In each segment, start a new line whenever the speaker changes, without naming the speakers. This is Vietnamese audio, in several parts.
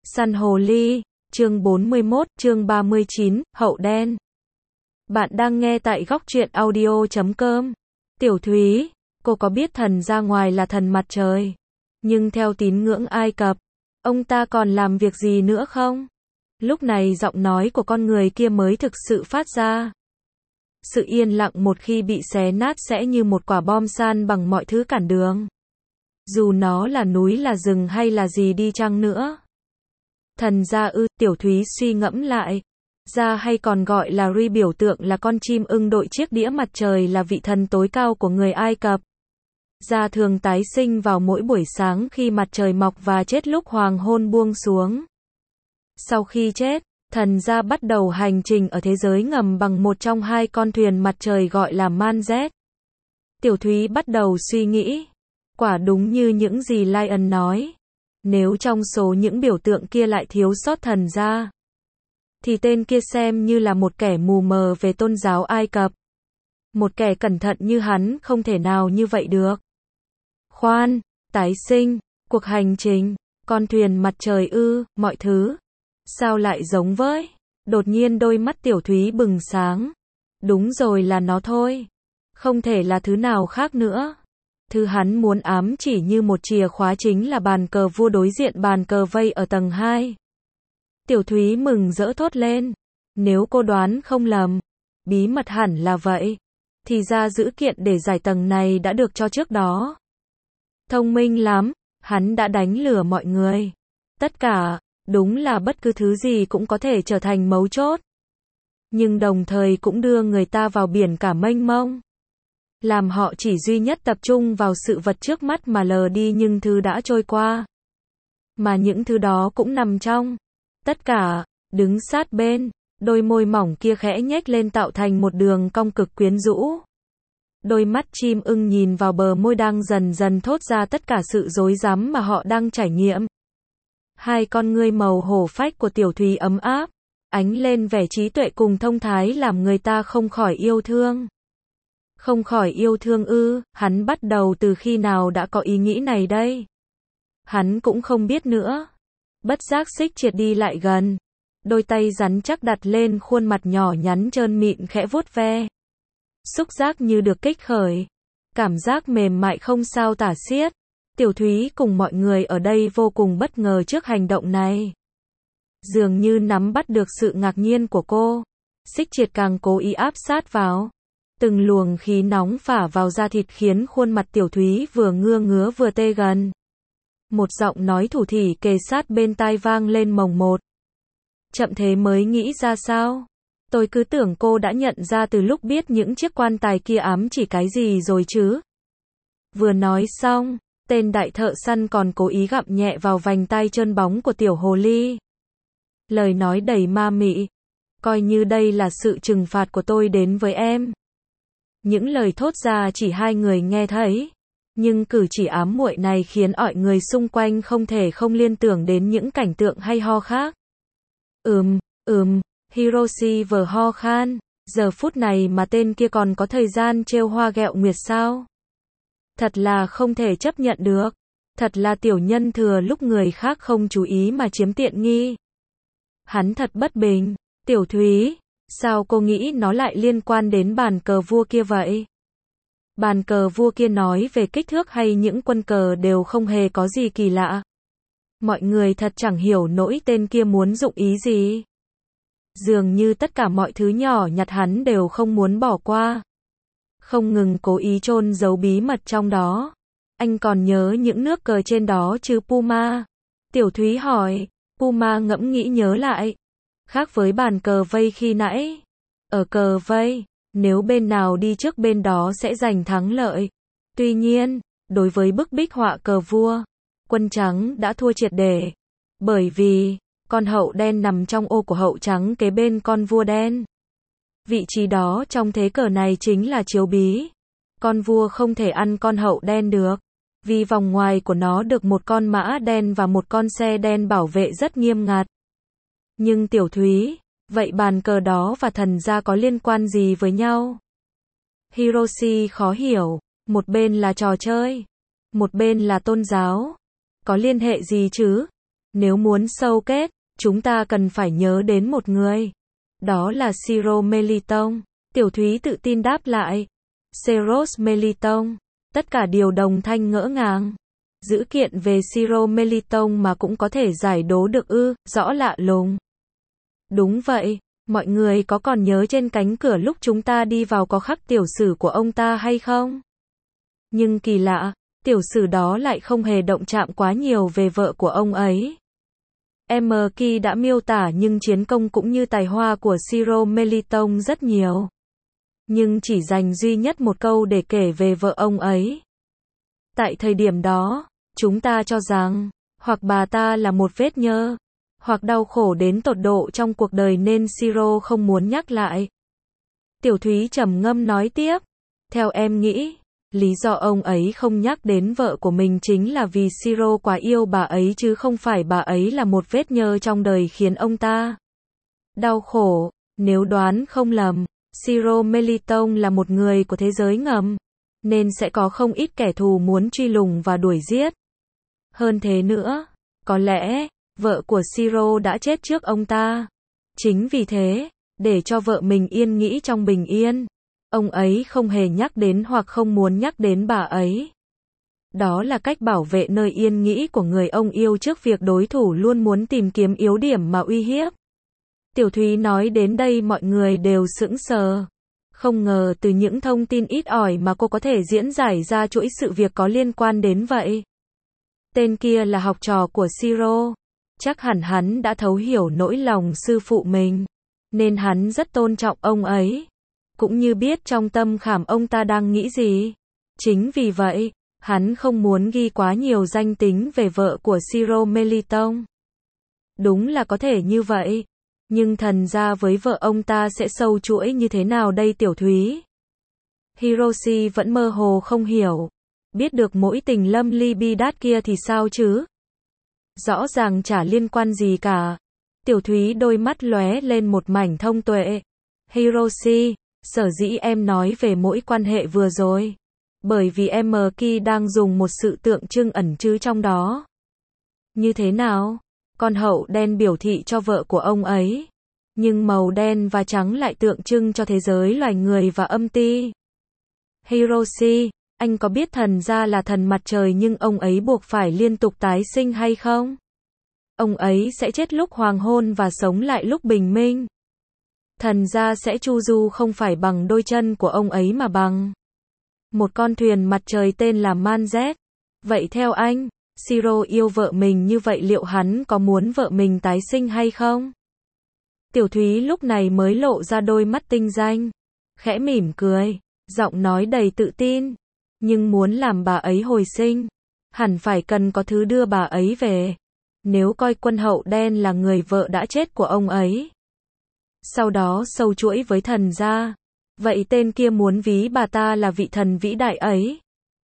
Săn hồ ly, chương 41, chương 39, hậu đen. Bạn đang nghe tại góc truyện audio.com. Tiểu Thúy, cô có biết thần ra ngoài là thần mặt trời, nhưng theo tín ngưỡng Ai Cập, ông ta còn làm việc gì nữa không? Lúc này giọng nói của con người kia mới thực sự phát ra. Sự yên lặng một khi bị xé nát sẽ như một quả bom san bằng mọi thứ cản đường. Dù nó là núi là rừng hay là gì đi chăng nữa. Thần gia ư? Tiểu Thúy suy ngẫm lại. Gia hay còn gọi là Ri biểu tượng là con chim ưng đội chiếc đĩa mặt trời là vị thần tối cao của người Ai Cập. Gia thường tái sinh vào mỗi buổi sáng khi mặt trời mọc và chết lúc hoàng hôn buông xuống. Sau khi chết, thần gia bắt đầu hành trình ở thế giới ngầm bằng một trong hai con thuyền mặt trời gọi là Manzet. Tiểu Thúy bắt đầu suy nghĩ. Quả đúng như những gì Lion nói. Nếu trong số những biểu tượng kia lại thiếu sót thần gia, thì tên kia xem như là một kẻ mù mờ về tôn giáo Ai Cập. Một kẻ cẩn thận như hắn không thể nào như vậy được. Khoan, tái sinh, cuộc hành trình, con thuyền mặt trời ư, mọi thứ. Sao lại giống với? Đột nhiên đôi mắt Tiểu Thúy bừng sáng. Đúng rồi, là nó thôi. Không thể là thứ nào khác nữa. Thứ hắn muốn ám chỉ như một chìa khóa chính là bàn cờ vua đối diện bàn cờ vây ở tầng 2. Tiểu Thúy mừng rỡ thốt lên. Nếu cô đoán không lầm, bí mật hẳn là vậy. Thì ra dữ kiện để giải tầng này đã được cho trước đó. Thông minh lắm, hắn đã đánh lừa mọi người. Tất cả, đúng là bất cứ thứ gì cũng có thể trở thành mấu chốt. Nhưng đồng thời cũng đưa người ta vào biển cả mênh mông. Làm họ chỉ duy nhất tập trung vào sự vật trước mắt mà lờ đi những thứ đã trôi qua. Mà những thứ đó cũng nằm trong tất cả. Đứng sát bên, đôi môi mỏng kia khẽ nhếch lên tạo thành một đường cong cực quyến rũ. Đôi mắt chim ưng nhìn vào bờ môi đang dần dần thốt ra tất cả sự rối rắm mà họ đang trải nghiệm. Hai con ngươi màu hổ phách của Tiểu Thúy ấm áp, ánh lên vẻ trí tuệ cùng thông thái làm người ta không khỏi yêu thương. Không khỏi yêu thương ư? Hắn bắt đầu từ khi nào đã có ý nghĩ này đây? Hắn cũng không biết nữa. Bất giác xích triệt đi lại gần. Đôi tay rắn chắc đặt lên khuôn mặt nhỏ nhắn trơn mịn khẽ vuốt ve. Xúc giác như được kích khởi. Cảm giác mềm mại không sao tả xiết. Tiểu Thúy cùng mọi người ở đây vô cùng bất ngờ trước hành động này. Dường như nắm bắt được sự ngạc nhiên của cô. Xích triệt càng cố ý áp sát vào. Từng luồng khí nóng phả vào da thịt khiến khuôn mặt Tiểu Thúy vừa ngứa ngứa vừa tê gần. Một giọng nói thủ thỉ kề sát bên tai vang lên mồng một. Chậm thế mới nghĩ ra sao? Tôi cứ tưởng cô đã nhận ra từ lúc biết những chiếc quan tài kia ám chỉ cái gì rồi chứ. Vừa nói xong, tên đại thợ săn còn cố ý gặm nhẹ vào vành tai trơn bóng của tiểu hồ ly. Lời nói đầy ma mị. Coi như đây là sự trừng phạt của tôi đến với em. Những lời thốt ra chỉ hai người nghe thấy. Nhưng cử chỉ ám muội này khiến mọi người xung quanh không thể không liên tưởng đến những cảnh tượng hay ho khác. Hiroshi vừa ho khan. Giờ phút này mà tên kia còn có thời gian trêu hoa ghẹo nguyệt sao? Thật là không thể chấp nhận được. Thật là tiểu nhân thừa lúc người khác không chú ý mà chiếm tiện nghi. Hắn thật bất bình. Tiểu Thúy, sao cô nghĩ nó lại liên quan đến bàn cờ vua kia vậy? Bàn cờ vua kia nói về kích thước hay những quân cờ đều không hề có gì kỳ lạ. Mọi người thật chẳng hiểu nổi tên kia muốn dụng ý gì. Dường như tất cả mọi thứ nhỏ nhặt hắn đều không muốn bỏ qua. Không ngừng cố ý chôn giấu bí mật trong đó. Anh còn nhớ những nước cờ trên đó chứ Puma? Tiểu Thúy hỏi. Puma ngẫm nghĩ nhớ lại. Khác với bàn cờ vây khi nãy. Ở cờ vây, nếu bên nào đi trước bên đó sẽ giành thắng lợi. Tuy nhiên, đối với bức bích họa cờ vua, quân trắng đã thua triệt để. Bởi vì, con hậu đen nằm trong ô của hậu trắng kế bên con vua đen. Vị trí đó trong thế cờ này chính là chiếu bí. Con vua không thể ăn con hậu đen được. Vì vòng ngoài của nó được một con mã đen và một con xe đen bảo vệ rất nghiêm ngặt. Nhưng Tiểu Thúy, vậy bàn cờ đó và thần gia có liên quan gì với nhau? Hiroshi khó hiểu. Một bên là trò chơi, một bên là tôn giáo. Có liên hệ gì chứ? Nếu muốn sâu kết, chúng ta cần phải nhớ đến một người. Đó là Siro Meliton. Tiểu Thúy tự tin đáp lại. Seros Meliton. Tất cả đều đồng thanh ngỡ ngàng. Dữ kiện về Siro Meliton mà cũng có thể giải đố được ư, rõ lạ lùng. Đúng vậy, mọi người có còn nhớ trên cánh cửa lúc chúng ta đi vào có khắc tiểu sử của ông ta hay không? Nhưng kỳ lạ, tiểu sử đó lại không hề động chạm quá nhiều về vợ của ông ấy. M.K. đã miêu tả nhưng chiến công cũng như tài hoa của Siro Meliton rất nhiều. Nhưng chỉ dành duy nhất một câu để kể về vợ ông ấy. Tại thời điểm đó, chúng ta cho rằng, hoặc bà ta là một vết nhơ, hoặc đau khổ đến tột độ trong cuộc đời nên Siro không muốn nhắc lại. Tiểu Thúy trầm ngâm nói tiếp. Theo em nghĩ, lý do ông ấy không nhắc đến vợ của mình chính là vì Siro quá yêu bà ấy chứ không phải bà ấy là một vết nhơ trong đời khiến ông ta đau khổ. Nếu đoán không lầm, Siro Meliton là một người của thế giới ngầm, nên sẽ có không ít kẻ thù muốn truy lùng và đuổi giết. Hơn thế nữa, có lẽ, vợ của Siro đã chết trước ông ta. Chính vì thế, để cho vợ mình yên nghĩ trong bình yên, ông ấy không hề nhắc đến hoặc không muốn nhắc đến bà ấy. Đó là cách bảo vệ nơi yên nghĩ của người ông yêu trước việc đối thủ luôn muốn tìm kiếm yếu điểm mà uy hiếp. Tiểu Thúy nói đến đây mọi người đều sững sờ. Không ngờ từ những thông tin ít ỏi mà cô có thể diễn giải ra chuỗi sự việc có liên quan đến vậy. Tên kia là học trò của Siro. Chắc hẳn hắn đã thấu hiểu nỗi lòng sư phụ mình, nên hắn rất tôn trọng ông ấy, cũng như biết trong tâm khảm ông ta đang nghĩ gì. Chính vì vậy, hắn không muốn ghi quá nhiều danh tính về vợ của Siro Meliton. Đúng là có thể như vậy. Nhưng thần ra với vợ ông ta sẽ sâu chuỗi như thế nào đây Tiểu Thúy? Hiroshi vẫn mơ hồ không hiểu. Biết được mỗi tình lâm ly bi đát kia thì sao chứ? Rõ ràng chả liên quan gì cả. Tiểu Thúy đôi mắt lóe lên một mảnh thông tuệ. Hiroshi, sở dĩ em nói về mỗi quan hệ vừa rồi. Bởi vì M.K. đang dùng một sự tượng trưng ẩn chứa trong đó. Như thế nào? Con hậu đen biểu thị cho vợ của ông ấy. Nhưng màu đen và trắng lại tượng trưng cho thế giới loài người và âm ti. Hiroshi, anh có biết thần ra là thần mặt trời nhưng ông ấy buộc phải liên tục tái sinh hay không? Ông ấy sẽ chết lúc hoàng hôn và sống lại lúc bình minh. Thần ra sẽ chu du không phải bằng đôi chân của ông ấy mà bằng một con thuyền mặt trời tên là Manzet. Vậy theo anh, Siro yêu vợ mình như vậy liệu hắn có muốn vợ mình tái sinh hay không? Tiểu Thúy lúc này mới lộ ra đôi mắt tinh danh, khẽ mỉm cười, giọng nói đầy tự tin. Nhưng muốn làm bà ấy hồi sinh, hẳn phải cần có thứ đưa bà ấy về. Nếu coi quân hậu đen là người vợ đã chết của ông ấy, sau đó sâu chuỗi với thần gia, vậy tên kia muốn ví bà ta là vị thần vĩ đại ấy.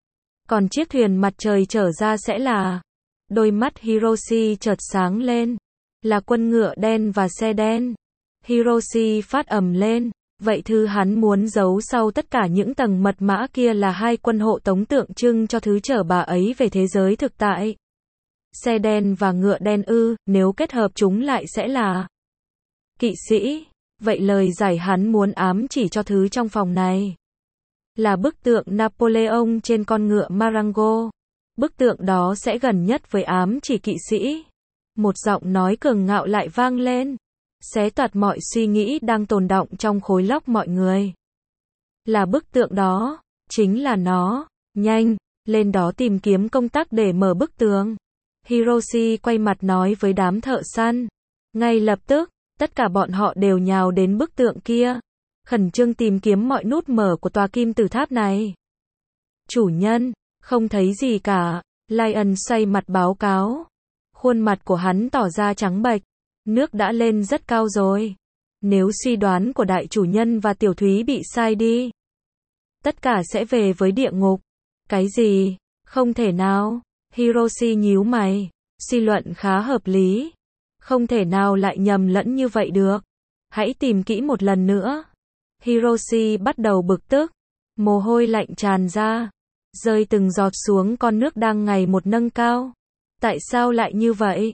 Còn chiếc thuyền mặt trời trở ra sẽ là... Đôi mắt Hiroshi chợt sáng lên. Là quân ngựa đen và xe đen. Hiroshi phát ầm lên. Vậy thứ hắn muốn giấu sau tất cả những tầng mật mã kia là hai quân hộ tống tượng trưng cho thứ chở bà ấy về thế giới thực tại. Xe đen và ngựa đen ư, nếu kết hợp chúng lại sẽ là... Kỵ sĩ. Vậy lời giải hắn muốn ám chỉ cho thứ trong phòng này là bức tượng Napoleon trên con ngựa Marengo. Bức tượng đó sẽ gần nhất với ám chỉ kỵ sĩ. Một giọng nói cường ngạo lại vang lên, xé toạc mọi suy nghĩ đang tồn đọng trong khối óc mọi người. Là bức tượng đó, chính là nó. Nhanh, lên đó tìm kiếm công tắc để mở bức tường. Hiroshi quay mặt nói với đám thợ săn. Ngay lập tức, tất cả bọn họ đều nhào đến bức tượng kia, khẩn trương tìm kiếm mọi nút mở của tòa kim tự tháp này. Chủ nhân, không thấy gì cả. Lion xoay mặt báo cáo. Khuôn mặt của hắn tỏ ra trắng bệch. Nước đã lên rất cao rồi. Nếu suy đoán của đại chủ nhân và Tiểu Thúy bị sai đi, tất cả sẽ về với địa ngục. Cái gì? Không thể nào. Hiroshi nhíu mày. Suy luận khá hợp lý. Không thể nào lại nhầm lẫn như vậy được. Hãy tìm kỹ một lần nữa. Hiroshi bắt đầu bực tức. Mồ hôi lạnh tràn ra, rơi từng giọt xuống con nước đang ngày một nâng cao. Tại sao lại như vậy?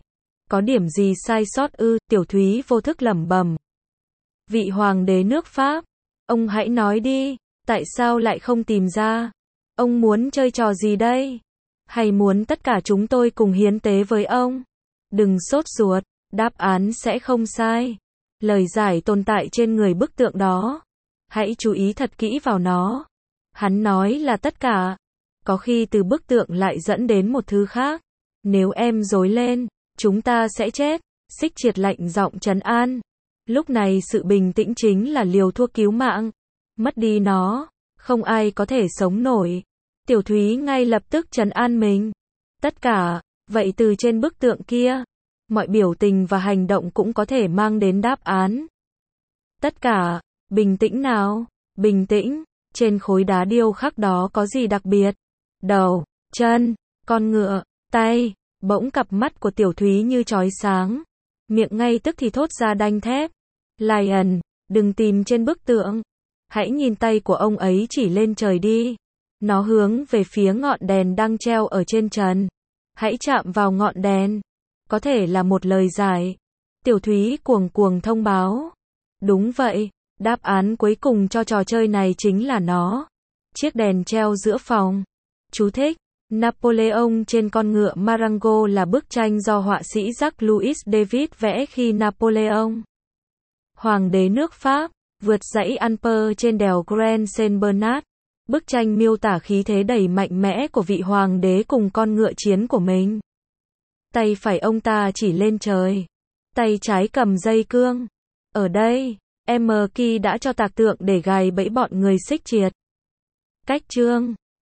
Có điểm gì sai sót ư? Tiểu Thúy vô thức lẩm bẩm. Vị hoàng đế nước Pháp, ông hãy nói đi, tại sao lại không tìm ra? Ông muốn chơi trò gì đây? Hay muốn tất cả chúng tôi cùng hiến tế với ông? Đừng sốt ruột, đáp án sẽ không sai. Lời giải tồn tại trên người bức tượng đó. Hãy chú ý thật kỹ vào nó. Hắn nói là tất cả. Có khi từ bức tượng lại dẫn đến một thứ khác. Nếu em rối lên, chúng ta sẽ chết. Xích Triệt lạnh giọng trấn an. Lúc này sự bình tĩnh chính là liều thuốc cứu mạng. Mất đi nó, không ai có thể sống nổi. Tiểu Thúy ngay lập tức trấn an mình. Tất cả, vậy từ trên bức tượng kia, mọi biểu tình và hành động cũng có thể mang đến đáp án. Tất cả, bình tĩnh nào, bình tĩnh, trên khối đá điêu khắc đó có gì đặc biệt? Đầu, chân, con ngựa, tay, bỗng cặp mắt của Tiểu Thúy như chói sáng. Miệng ngay tức thì thốt ra đanh thép. Lion, đừng tìm trên bức tượng. Hãy nhìn tay của ông ấy chỉ lên trời đi. Nó hướng về phía ngọn đèn đang treo ở trên trần. Hãy chạm vào ngọn đèn. Có thể là một lời giải. Tiểu Thúy cuồng cuồng thông báo. Đúng vậy, đáp án cuối cùng cho trò chơi này chính là nó. Chiếc đèn treo giữa phòng. Chú thích. Napoleon trên con ngựa Marengo là bức tranh do họa sĩ Jacques-Louis David vẽ khi Napoleon, hoàng đế nước Pháp, vượt dãy Alpes trên đèo Grand Saint Bernard. Bức tranh miêu tả khí thế đầy mạnh mẽ của vị hoàng đế cùng con ngựa chiến của mình. Tay phải ông ta chỉ lên trời. Tay trái cầm dây cương. Ở đây, M. Kỳ đã cho tạc tượng để gài bẫy bọn người Xích Triệt. Cách chương